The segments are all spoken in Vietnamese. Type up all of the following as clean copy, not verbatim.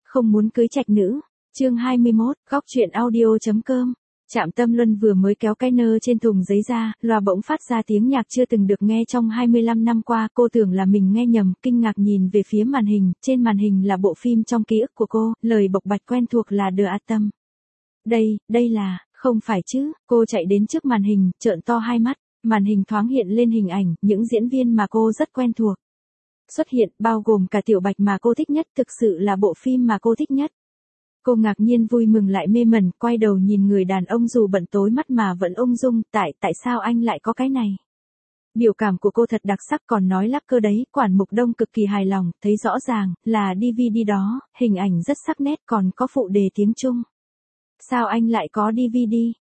không muốn cưới trạch nữ. Chương 21, góc truyện audio.com. Trạm Tâm Luân vừa mới kéo cái nơ trên thùng giấy ra, loa bỗng phát ra tiếng nhạc chưa từng được nghe trong 25 năm qua, cô tưởng là mình nghe nhầm, kinh ngạc nhìn về phía màn hình, trên màn hình là bộ phim trong ký ức của cô, lời bộc bạch quen thuộc là The Atom. Đây là, không phải chứ, cô chạy đến trước màn hình, trợn to hai mắt, màn hình thoáng hiện lên hình ảnh, những diễn viên mà cô rất quen thuộc. Xuất hiện, bao gồm cả Tiểu Bạch mà cô thích nhất, thực sự là bộ phim mà cô thích nhất. Cô ngạc nhiên vui mừng lại mê mẩn, quay đầu nhìn người đàn ông dù bận tối mắt mà vẫn ung dung, tại sao anh lại có cái này? Biểu cảm của cô thật đặc sắc, còn nói lắp cơ đấy, Quản Mục Đông cực kỳ hài lòng, thấy rõ ràng, là DVD đó, hình ảnh rất sắc nét, còn có phụ đề tiếng Trung. Sao anh lại có DVD?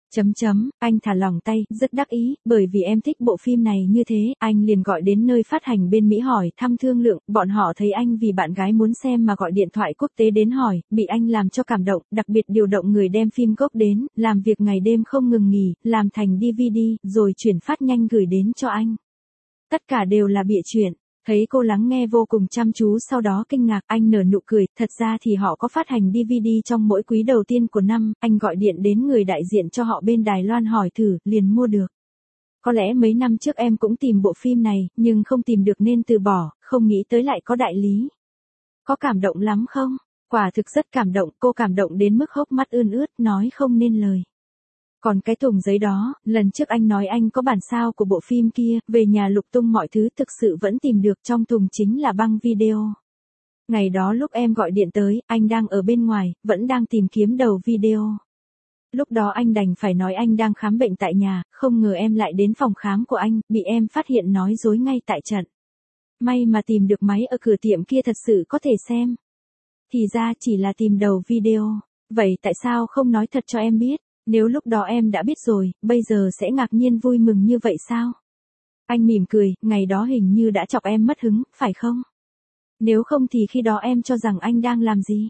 Anh thả lỏng tay, rất đắc ý, bởi vì em thích bộ phim này như thế, anh liền gọi đến nơi phát hành bên Mỹ hỏi thăm thương lượng, bọn họ thấy anh vì bạn gái muốn xem mà gọi điện thoại quốc tế đến hỏi, bị anh làm cho cảm động, đặc biệt điều động người đem phim gốc đến, làm việc ngày đêm không ngừng nghỉ, làm thành DVD, rồi chuyển phát nhanh gửi đến cho anh. Tất cả đều là bịa chuyện. Thấy cô lắng nghe vô cùng chăm chú, sau đó kinh ngạc, anh nở nụ cười, thật ra thì họ có phát hành DVD trong mỗi quý đầu tiên của năm, anh gọi điện đến người đại diện cho họ bên Đài Loan hỏi thử, liền mua được. Có lẽ mấy năm trước em cũng tìm bộ phim này, nhưng không tìm được nên từ bỏ, không nghĩ tới lại có đại lý. Có cảm động lắm không? Quả thực rất cảm động, cô cảm động đến mức hốc mắt ươn ướt, nói không nên lời. Còn cái thùng giấy đó, lần trước anh nói anh có bản sao của bộ phim kia, về nhà lục tung mọi thứ thực sự vẫn tìm được, trong thùng chính là băng video. Ngày đó lúc em gọi điện tới, anh đang ở bên ngoài, vẫn đang tìm kiếm đầu video. Lúc đó anh đành phải nói anh đang khám bệnh tại nhà, không ngờ em lại đến phòng khám của anh, bị em phát hiện nói dối ngay tại trận. May mà tìm được máy ở cửa tiệm kia thật sự có thể xem. Thì ra chỉ là tìm đầu video, vậy tại sao không nói thật cho em biết? Nếu lúc đó em đã biết rồi, bây giờ sẽ ngạc nhiên vui mừng như vậy sao? Anh mỉm cười, ngày đó hình như đã chọc em mất hứng, phải không? Nếu không thì khi đó em cho rằng anh đang làm gì?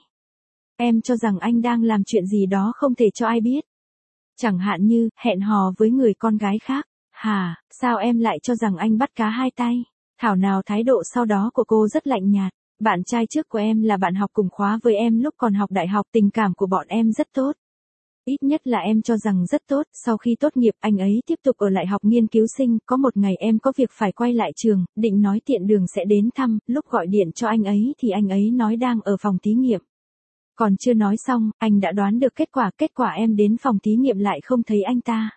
Em cho rằng anh đang làm chuyện gì đó không thể cho ai biết. Chẳng hạn như, hẹn hò với người con gái khác. Hả, sao em lại cho rằng anh bắt cá hai tay? Thảo nào thái độ sau đó của cô rất lạnh nhạt. Bạn trai trước của em là bạn học cùng khóa với em lúc còn học đại học, tình cảm của bọn em rất tốt. Ít nhất là em cho rằng rất tốt, sau khi tốt nghiệp anh ấy tiếp tục ở lại học nghiên cứu sinh, có một ngày em có việc phải quay lại trường, định nói tiện đường sẽ đến thăm, lúc gọi điện cho anh ấy thì anh ấy nói đang ở phòng thí nghiệm. Còn chưa nói xong, anh đã đoán được kết quả em đến phòng thí nghiệm lại không thấy anh ta.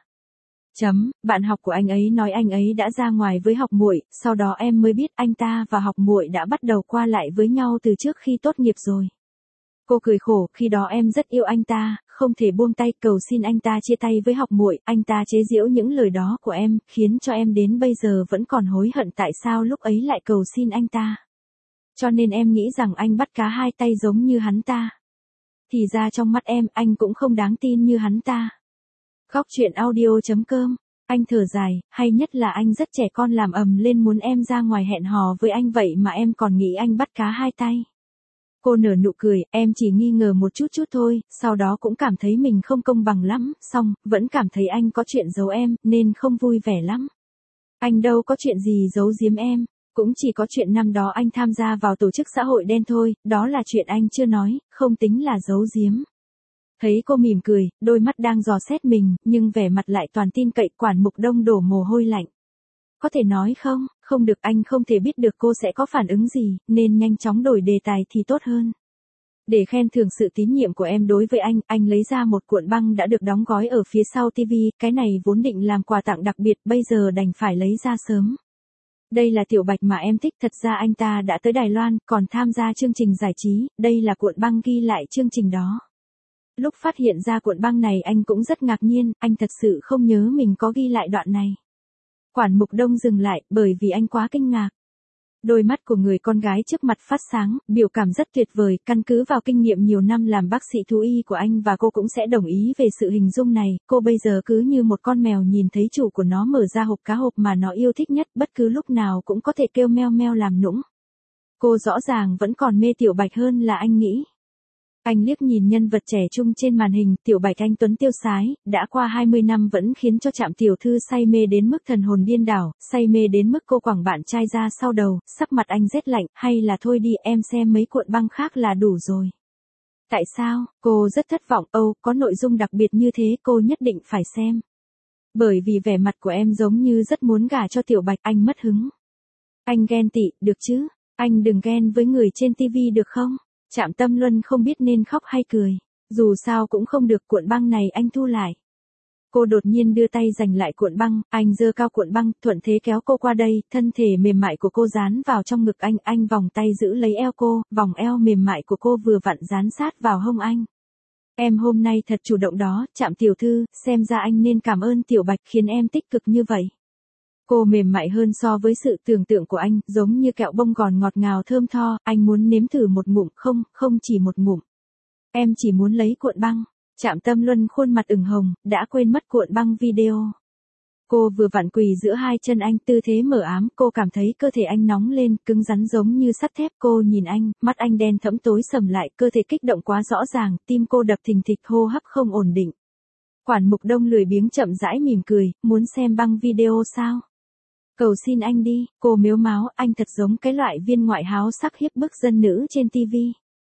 Bạn học của anh ấy nói anh ấy đã ra ngoài với học muội, sau đó em mới biết anh ta và học muội đã bắt đầu qua lại với nhau từ trước khi tốt nghiệp rồi. Cô cười khổ, khi đó em rất yêu anh ta, không thể buông tay, cầu xin anh ta chia tay với học muội, anh ta chế giễu những lời đó của em, khiến cho em đến bây giờ vẫn còn hối hận tại sao lúc ấy lại cầu xin anh ta. Cho nên em nghĩ rằng anh bắt cá hai tay giống như hắn ta. Thì ra trong mắt em, anh cũng không đáng tin như hắn ta. Góc truyện audio.com. Anh thở dài, hay nhất là anh rất trẻ con làm ầm lên muốn em ra ngoài hẹn hò với anh vậy mà em còn nghĩ anh bắt cá hai tay. Cô nở nụ cười, em chỉ nghi ngờ một chút thôi, sau đó cũng cảm thấy mình không công bằng lắm, xong, vẫn cảm thấy anh có chuyện giấu em, nên không vui vẻ lắm. Anh đâu có chuyện gì giấu giếm em, cũng chỉ có chuyện năm đó anh tham gia vào tổ chức xã hội đen thôi, đó là chuyện anh chưa nói, không tính là giấu giếm. Thấy cô mỉm cười, đôi mắt đang dò xét mình, nhưng vẻ mặt lại toàn tin cậy. Quản Mục Đông đổ mồ hôi lạnh. Có thể nói không? Không được, anh không thể biết được cô sẽ có phản ứng gì, nên nhanh chóng đổi đề tài thì tốt hơn. Để khen thưởng sự tín nhiệm của em đối với anh lấy ra một cuộn băng đã được đóng gói ở phía sau TV, cái này vốn định làm quà tặng đặc biệt, bây giờ đành phải lấy ra sớm. Đây là Tiểu Bạch mà em thích, thật ra anh ta đã tới Đài Loan, còn tham gia chương trình giải trí, đây là cuộn băng ghi lại chương trình đó. Lúc phát hiện ra cuộn băng này anh cũng rất ngạc nhiên, anh thật sự không nhớ mình có ghi lại đoạn này. Quản Mục Đông dừng lại, bởi vì anh quá kinh ngạc. Đôi mắt của người con gái trước mặt phát sáng, biểu cảm rất tuyệt vời, căn cứ vào kinh nghiệm nhiều năm làm bác sĩ thú y của anh và cô cũng sẽ đồng ý về sự hình dung này, cô bây giờ cứ như một con mèo nhìn thấy chủ của nó mở ra hộp cá hộp mà nó yêu thích nhất, bất cứ lúc nào cũng có thể kêu meo meo làm nũng. Cô rõ ràng vẫn còn mê Tiểu Bạch hơn là anh nghĩ. Anh liếc nhìn nhân vật trẻ trung trên màn hình, Tiểu Bạch anh tuấn tiêu sái, đã qua 20 năm vẫn khiến cho Trạm tiểu thư say mê đến mức thần hồn điên đảo, say mê đến mức cô quẳng bạn trai ra sau đầu, sắc mặt anh rét lạnh, hay là thôi đi, em xem mấy cuộn băng khác là đủ rồi. Tại sao? Cô rất thất vọng. Âu, có nội dung đặc biệt như thế cô nhất định phải xem. Bởi vì vẻ mặt của em giống như rất muốn gả cho Tiểu Bạch. Anh mất hứng. Anh ghen tị, được chứ? Anh đừng ghen với người trên tivi được không? Trạm Tâm Luân không biết nên khóc hay cười. Dù sao cũng không được, cuộn băng này anh thu lại. Cô đột nhiên đưa tay giành lại cuộn băng, anh giơ cao cuộn băng, thuận thế kéo cô qua đây, thân thể mềm mại của cô dán vào trong ngực anh vòng tay giữ lấy eo cô, vòng eo mềm mại của cô vừa vặn dán sát vào hông anh. Em hôm nay thật chủ động đó, Trạm tiểu thư, xem ra anh nên cảm ơn Tiểu Bạch khiến em tích cực như vậy. Cô mềm mại hơn so với sự tưởng tượng của anh, giống như kẹo bông gòn ngọt ngào thơm tho, anh muốn nếm thử một ngụm, không chỉ một ngụm. Em chỉ muốn lấy cuộn băng. Trạm Tâm Luân khuôn mặt ửng hồng, đã quên mất cuộn băng video. Cô vừa vặn quỳ giữa hai chân anh, tư thế mờ ám, cô cảm thấy cơ thể anh nóng lên, cứng rắn giống như sắt thép. Cô nhìn anh, mắt anh đen thẫm tối sầm lại, cơ thể kích động quá rõ ràng, tim cô đập thình thịch, hô hấp không ổn định. Quản Mục Đông lười biếng chậm rãi mỉm cười, muốn xem băng video sao? Cầu xin anh đi, cô mếu máo, anh thật giống cái loại viên ngoại háo sắc hiếp bức dân nữ trên tivi.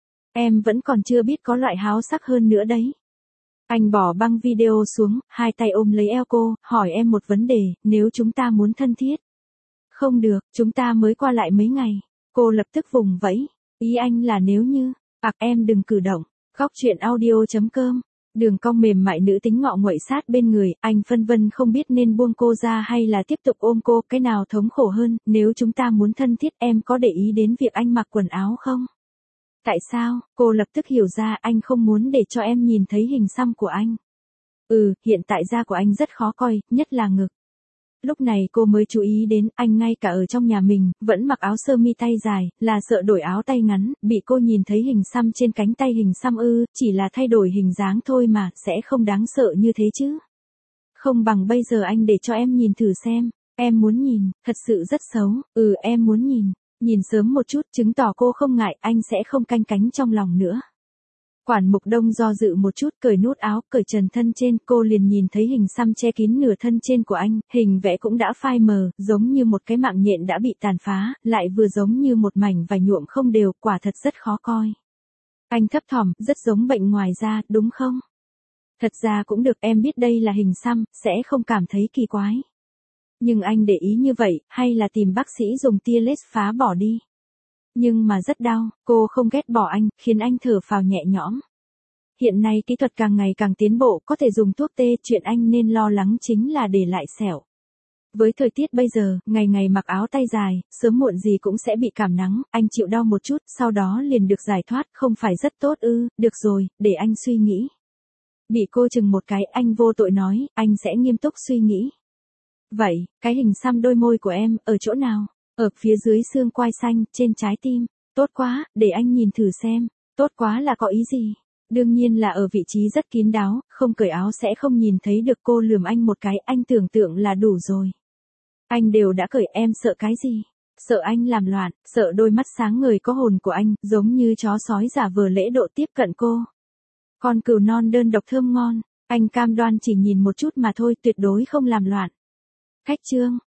Em vẫn còn chưa biết có loại háo sắc hơn nữa đấy. Anh bỏ băng video xuống, hai tay ôm lấy eo cô, hỏi em một vấn đề, nếu chúng ta muốn thân thiết. Không được, chúng ta mới qua lại mấy ngày. Cô lập tức vùng vẫy. Ý anh là nếu như, em đừng cử động. Góc chuyện audio.com. Đường cong mềm mại nữ tính ngọ nguậy sát bên người, anh phân vân không biết nên buông cô ra hay là tiếp tục ôm cô, cái nào thống khổ hơn, nếu chúng ta muốn thân thiết em có để ý đến việc anh mặc quần áo không? Tại sao? Cô lập tức hiểu ra anh không muốn để cho em nhìn thấy hình xăm của anh. Hiện tại da của anh rất khó coi, nhất là ngực. Lúc này cô mới chú ý đến anh ngay cả ở trong nhà mình, vẫn mặc áo sơ mi tay dài, là sợ đổi áo tay ngắn, bị cô nhìn thấy hình xăm trên cánh tay. Hình xăm chỉ là thay đổi hình dáng thôi mà, sẽ không đáng sợ như thế chứ. Không bằng bây giờ anh để cho em nhìn thử xem, em muốn nhìn, thật sự rất xấu, em muốn nhìn. Nhìn sớm một chút, chứng tỏ cô không ngại, anh sẽ không canh cánh trong lòng nữa. Quản Mục Đông do dự một chút, cởi nút áo, cởi trần thân trên, cô liền nhìn thấy hình xăm che kín nửa thân trên của anh, hình vẽ cũng đã phai mờ, giống như một cái mạng nhện đã bị tàn phá, lại vừa giống như một mảnh vải nhuộm không đều, quả thật rất khó coi. Anh thấp thỏm, rất giống bệnh ngoài da, đúng không? Thật ra cũng được, em biết đây là hình xăm, sẽ không cảm thấy kỳ quái. Nhưng anh để ý như vậy, hay là tìm bác sĩ dùng tia laser phá bỏ đi. Nhưng mà rất đau, cô không ghét bỏ anh, khiến anh thở phào nhẹ nhõm. Hiện nay kỹ thuật càng ngày càng tiến bộ, có thể dùng thuốc tê, chuyện anh nên lo lắng chính là để lại sẹo. Với thời tiết bây giờ, ngày ngày mặc áo tay dài, sớm muộn gì cũng sẽ bị cảm nắng, anh chịu đau một chút, sau đó liền được giải thoát, không phải rất tốt được rồi, để anh suy nghĩ. Bị cô chừng một cái, anh vô tội nói, anh sẽ nghiêm túc suy nghĩ. Vậy, cái hình xăm đôi môi của em, ở chỗ nào? Ở phía dưới xương quai xanh, trên trái tim. Tốt quá, để anh nhìn thử xem. Tốt quá là có ý gì? Đương nhiên là ở vị trí rất kín đáo, không cởi áo sẽ không nhìn thấy được. Cô lườm anh một cái, anh tưởng tượng là đủ rồi. Anh đều đã cởi, em sợ cái gì? Sợ anh làm loạn, sợ đôi mắt sáng ngời có hồn của anh, giống như chó sói giả vờ lễ độ tiếp cận cô. Con cừu non đơn độc thơm ngon, anh cam đoan chỉ nhìn một chút mà thôi, tuyệt đối không làm loạn. Khách trương.